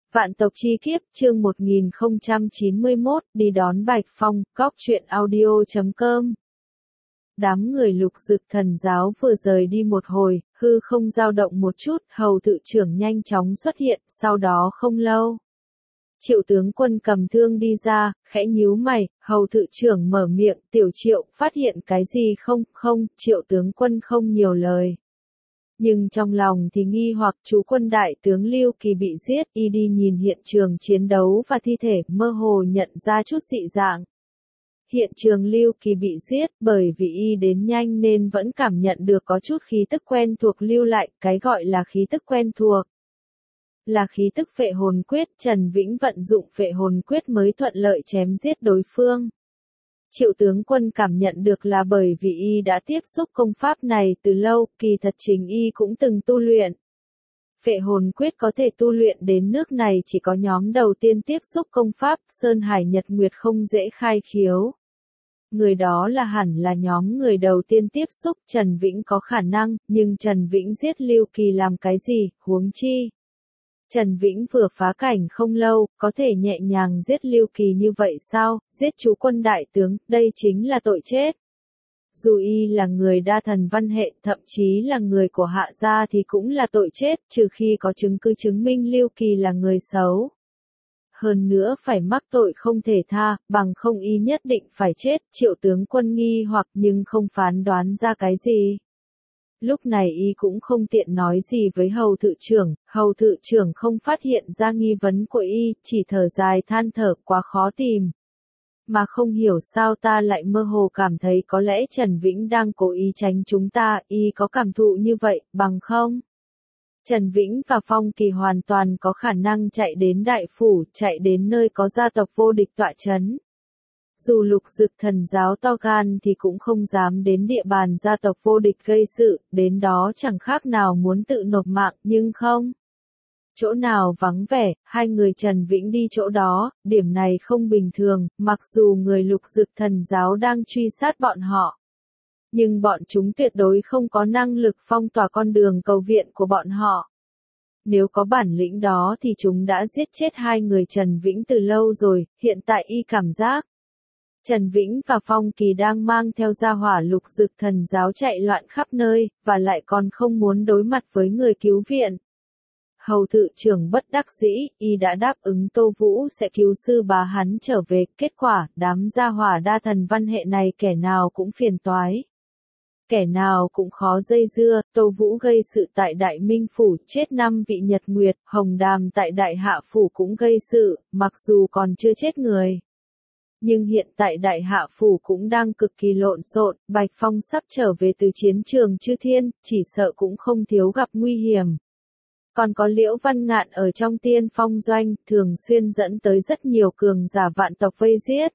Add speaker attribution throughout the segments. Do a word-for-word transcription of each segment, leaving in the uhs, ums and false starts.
Speaker 1: Vạn tộc chi kiếp, chương một nghìn không trăm chín mươi mốt, đi đón Bạch Phong, góc truyện audio chấm com. Đám người Lục Dực Thần giáo vừa rời đi một hồi, hư không dao động một chút, hầu tự trưởng nhanh chóng xuất hiện, sau đó không lâu. Triệu tướng quân cầm thương đi ra, khẽ nhíu mày, hầu tự trưởng mở miệng, tiểu Triệu, phát hiện cái gì không, không, Triệu tướng quân không nhiều lời. Nhưng trong lòng thì nghi hoặc chú quân đại tướng Lưu Kỳ bị giết, y đi nhìn hiện trường chiến đấu và thi thể, mơ hồ nhận ra chút dị dạng. Hiện trường Lưu Kỳ bị giết, bởi vì y đến nhanh nên vẫn cảm nhận được có chút khí tức quen thuộc lưu lại, cái gọi là khí tức quen thuộc. Là khí tức phệ hồn quyết, Trần Vĩnh vận dụng phệ hồn quyết mới thuận lợi chém giết đối phương. Triệu tướng quân cảm nhận được là bởi vì y đã tiếp xúc công pháp này từ lâu, kỳ thật chính y cũng từng tu luyện. Phệ hồn quyết có thể tu luyện đến nước này chỉ có nhóm đầu tiên tiếp xúc công pháp, Sơn Hải Nhật Nguyệt không dễ khai khiếu. Người đó là hẳn là nhóm người đầu tiên tiếp xúc, Trần Vĩnh có khả năng, nhưng Trần Vĩnh giết Lưu Kỳ làm cái gì, huống chi. Trần Vĩnh vừa phá cảnh không lâu, có thể nhẹ nhàng giết Lưu Kỳ như vậy sao, giết chú quân đại tướng, đây chính là tội chết. Dù y là người đa thần văn hệ, thậm chí là người của Hạ gia thì cũng là tội chết, trừ khi có chứng cứ chứng minh Lưu Kỳ là người xấu. Hơn nữa phải mắc tội không thể tha, bằng không y nhất định phải chết, Triệu tướng quân nghi hoặc nhưng không phán đoán ra cái gì. Lúc này y cũng không tiện nói gì với hầu thự trưởng, hầu thự trưởng không phát hiện ra nghi vấn của y, chỉ thở dài than thở quá khó tìm. Mà không hiểu sao ta lại mơ hồ cảm thấy có lẽ Trần Vĩnh đang cố ý tránh chúng ta, y có cảm thụ như vậy, bằng không? Trần Vĩnh và Phong Kỳ hoàn toàn có khả năng chạy đến đại phủ, chạy đến nơi có gia tộc vô địch tọa chấn. Dù Lục Dực Thần giáo to gan thì cũng không dám đến địa bàn gia tộc vô địch gây sự, đến đó chẳng khác nào muốn tự nộp mạng, nhưng không. Chỗ nào vắng vẻ, hai người Trần Vĩnh đi chỗ đó, điểm này không bình thường, mặc dù người Lục Dực Thần giáo đang truy sát bọn họ. Nhưng bọn chúng tuyệt đối không có năng lực phong tỏa con đường cầu viện của bọn họ. Nếu có bản lĩnh đó thì chúng đã giết chết hai người Trần Vĩnh từ lâu rồi, hiện tại y cảm giác. Trần Vĩnh và Phong Kỳ đang mang theo gia hỏa Lục Dực Thần giáo chạy loạn khắp nơi, và lại còn không muốn đối mặt với người cứu viện. Hầu tự trưởng bất đắc dĩ, y đã đáp ứng Tô Vũ sẽ cứu sư bá hắn trở về, kết quả, đám gia hỏa đa thần văn hệ này kẻ nào cũng phiền toái. Kẻ nào cũng khó dây dưa, Tô Vũ gây sự tại Đại Minh Phủ, chết năm vị Nhật Nguyệt, Hồng Đàm tại Đại Hạ Phủ cũng gây sự, mặc dù còn chưa chết người. Nhưng hiện tại Đại Hạ Phủ cũng đang cực kỳ lộn xộn, Bạch Phong sắp trở về từ chiến trường Chư Thiên, chỉ sợ cũng không thiếu gặp nguy hiểm. Còn có Liễu Văn Ngạn ở trong Tiên Phong doanh, thường xuyên dẫn tới rất nhiều cường giả vạn tộc vây giết.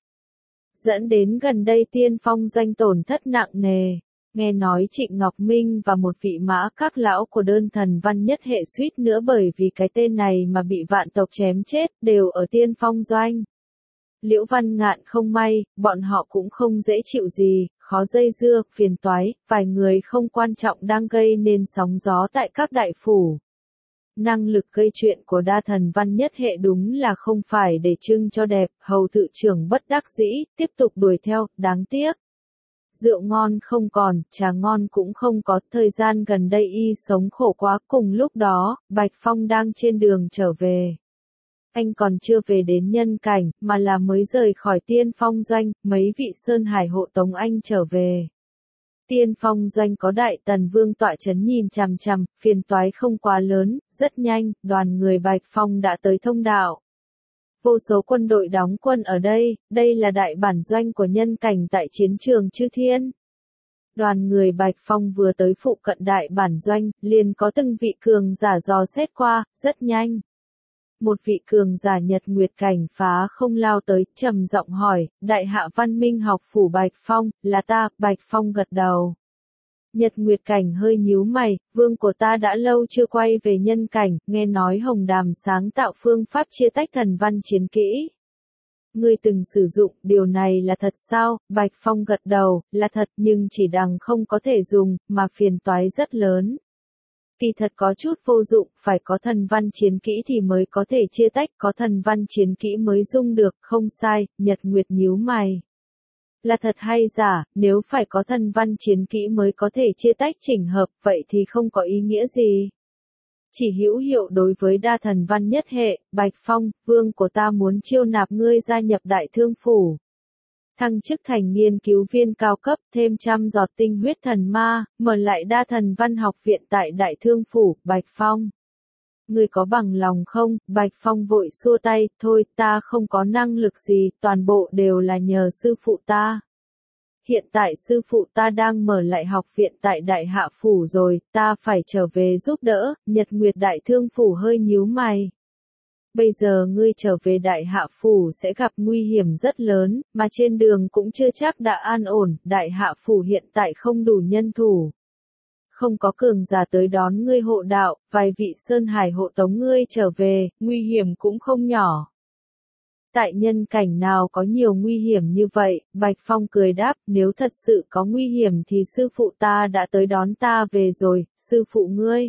Speaker 1: Dẫn đến gần đây Tiên Phong doanh tổn thất nặng nề. Nghe nói Trịnh Ngọc Minh và một vị mã các lão của đơn thần văn nhất hệ suýt nữa bởi vì cái tên này mà bị vạn tộc chém chết, đều ở Tiên Phong doanh. Liễu Văn Ngạn không may, bọn họ cũng không dễ chịu gì, khó dây dưa, phiền toái, vài người không quan trọng đang gây nên sóng gió tại các đại phủ. Năng lực gây chuyện của đa thần văn nhất hệ đúng là không phải để trưng cho đẹp, hầu tự trưởng bất đắc dĩ, tiếp tục đuổi theo, đáng tiếc. Rượu ngon không còn, trà ngon cũng không có, thời gian gần đây y sống khổ quá, cùng lúc đó, Bạch Phong đang trên đường trở về. Anh còn chưa về đến nhân cảnh, mà là mới rời khỏi Tiên Phong doanh, mấy vị Sơn Hải hộ tống anh trở về. Tiên Phong doanh có Đại Tần Vương tọa chấn nhìn chằm chằm, phiền toái không quá lớn, rất nhanh, đoàn người Bạch Phong đã tới thông đạo. Vô số quân đội đóng quân ở đây, đây là đại bản doanh của nhân cảnh tại chiến trường Chư Thiên. Đoàn người Bạch Phong vừa tới phụ cận đại bản doanh, liền có từng vị cường giả dò xét qua, rất nhanh. Một vị cường giả Nhật Nguyệt cảnh phá không lao tới, trầm giọng hỏi, Đại Hạ Văn Minh học phủ Bạch Phong, là ta, Bạch Phong gật đầu. Nhật Nguyệt cảnh hơi nhíu mày, vương của ta đã lâu chưa quay về nhân cảnh, nghe nói Hồng Đàm sáng tạo phương pháp chia tách thần văn chiến kỹ. Ngươi từng sử dụng, điều này là thật sao? Bạch Phong gật đầu, là thật nhưng chỉ đằng không có thể dùng, mà phiền toái rất lớn. Kỳ thật có chút vô dụng, phải có thần văn chiến kỹ thì mới có thể chia tách, có thần văn chiến kỹ mới dung được, không sai, Nhật Nguyệt nhíu mày. Là thật hay giả, nếu phải có thần văn chiến kỹ mới có thể chia tách chỉnh hợp, vậy thì không có ý nghĩa gì. Chỉ hữu hiệu đối với đa thần văn nhất hệ, Bạch Phong, vương của ta muốn chiêu nạp ngươi gia nhập đại thương phủ. Thăng chức thành nghiên cứu viên cao cấp, thêm trăm giọt tinh huyết thần ma, mở lại đa thần văn học viện tại đại thương phủ, Bạch Phong. Ngươi có bằng lòng không? Bạch Phong vội xua tay, thôi ta không có năng lực gì, toàn bộ đều là nhờ sư phụ ta. Hiện tại sư phụ ta đang mở lại học viện tại Đại Hạ Phủ rồi, ta phải trở về giúp đỡ, Nhật Nguyệt Đại Thương Phủ hơi nhíu mày. Bây giờ ngươi trở về Đại Hạ Phủ sẽ gặp nguy hiểm rất lớn, mà trên đường cũng chưa chắc đã an ổn, Đại Hạ Phủ hiện tại không đủ nhân thủ. Không có cường giả tới đón ngươi hộ đạo, vài vị Sơn Hải hộ tống ngươi trở về, nguy hiểm cũng không nhỏ. Tại nhân cảnh nào có nhiều nguy hiểm như vậy, Bạch Phong cười đáp, nếu thật sự có nguy hiểm thì sư phụ ta đã tới đón ta về rồi, sư phụ ngươi.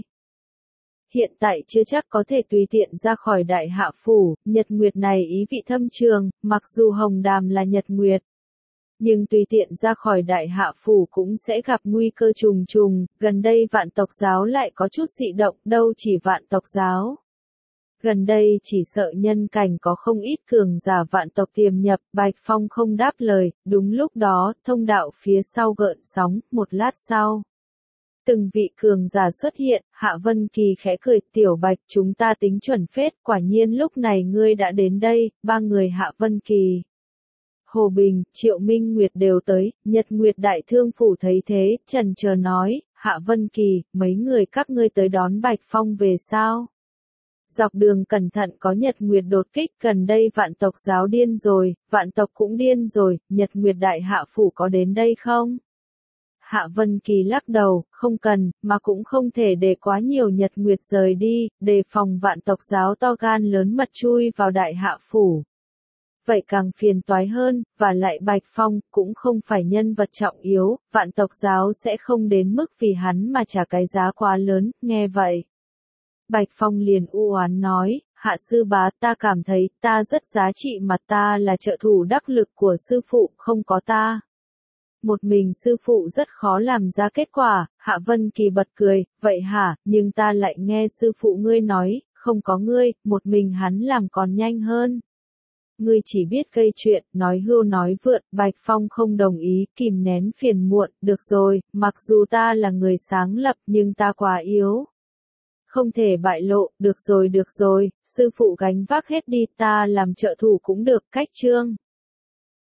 Speaker 1: Hiện tại chưa chắc có thể tùy tiện ra khỏi Đại Hạ Phủ, Nhật Nguyệt này ý vị thâm trường, mặc dù Hồng Đàm là Nhật Nguyệt. Nhưng tùy tiện ra khỏi Đại Hạ Phủ cũng sẽ gặp nguy cơ trùng trùng, gần đây vạn tộc giáo lại có chút dị động, đâu chỉ vạn tộc giáo. Gần đây chỉ sợ nhân cảnh có không ít cường giả vạn tộc tiềm nhập, Bạch Phong không đáp lời, đúng lúc đó, thông đạo phía sau gợn sóng, một lát sau. Từng vị cường giả xuất hiện, Hạ Vân Kỳ khẽ cười, tiểu Bạch chúng ta tính chuẩn phết, quả nhiên lúc này ngươi đã đến đây, ba người Hạ Vân Kỳ. Hồ Bình, Triệu Minh Nguyệt đều tới, Nhật Nguyệt Đại Thương Phủ thấy thế, chần chờ nói, Hạ Vân Kỳ, mấy người các ngươi tới đón Bạch Phong về sao? Dọc đường cẩn thận có Nhật Nguyệt đột kích, gần đây vạn tộc giáo điên rồi, vạn tộc cũng điên rồi, Nhật Nguyệt Đại Hạ Phủ có đến đây không? Hạ Vân Kỳ lắc đầu, không cần, mà cũng không thể để quá nhiều Nhật Nguyệt rời đi, đề phòng vạn tộc giáo to gan lớn mật chui vào Đại Hạ Phủ. Vậy càng phiền toái hơn, và lại Bạch Phong cũng không phải nhân vật trọng yếu, vạn tộc giáo sẽ không đến mức vì hắn mà trả cái giá quá lớn, nghe vậy. Bạch Phong liền u oán nói, Hạ sư bá ta cảm thấy ta rất giá trị mà ta là trợ thủ đắc lực của sư phụ, không có ta. Một mình sư phụ rất khó làm ra kết quả, Hạ Vân Kỳ bật cười, vậy hả, nhưng ta lại nghe sư phụ ngươi nói, không có ngươi, một mình hắn làm còn nhanh hơn. Ngươi chỉ biết gây chuyện, nói hưu nói vượt, Bạch Phong không đồng ý, kìm nén phiền muộn, được rồi, mặc dù ta là người sáng lập nhưng ta quá yếu. Không thể bại lộ, được rồi được rồi, sư phụ gánh vác hết đi, ta làm trợ thủ cũng được, cách chương.